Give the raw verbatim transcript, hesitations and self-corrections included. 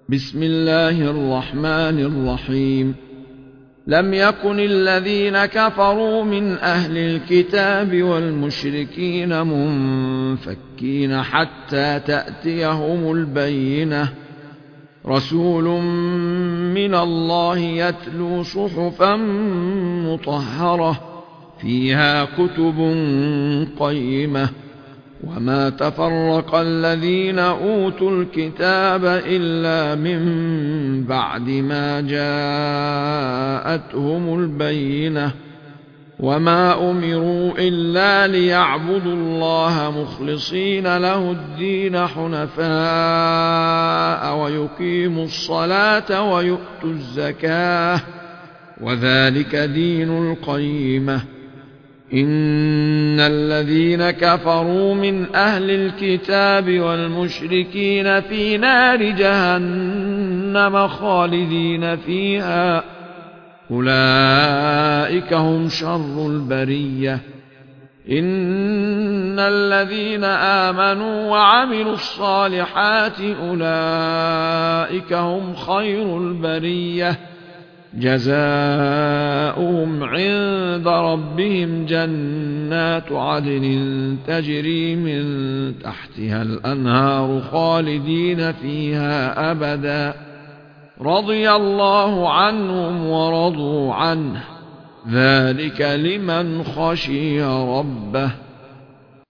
بسم الله الرحمن الرحيم. لم يكن الذين كفروا من أهل الكتاب والمشركين منفكين حتى تأتيهم البينة، رسول من الله يتلو صحفا مطهرة فيها كتب قيمة، وما تفرق الذين أوتوا الكتاب إلا من بعد ما جاءتهم البينة، وما أمروا إلا ليعبدوا الله مخلصين له الدين حنفاء ويقيموا الصلاة ويؤتوا الزكاة، وذلك دين القيمة. إن الذين كفروا من أهل الكتاب والمشركين في نار جهنم خالدين فيها، أولئك هم شر البرية. إن الذين آمنوا وعملوا الصالحات أولئك هم خير البرية، جزاؤهم عند ربهم جنات عدن تجري من تحتها الأنهار خالدين فيها أبدا، رضي الله عنهم ورضوا عنه، ذلك لمن خشي ربه.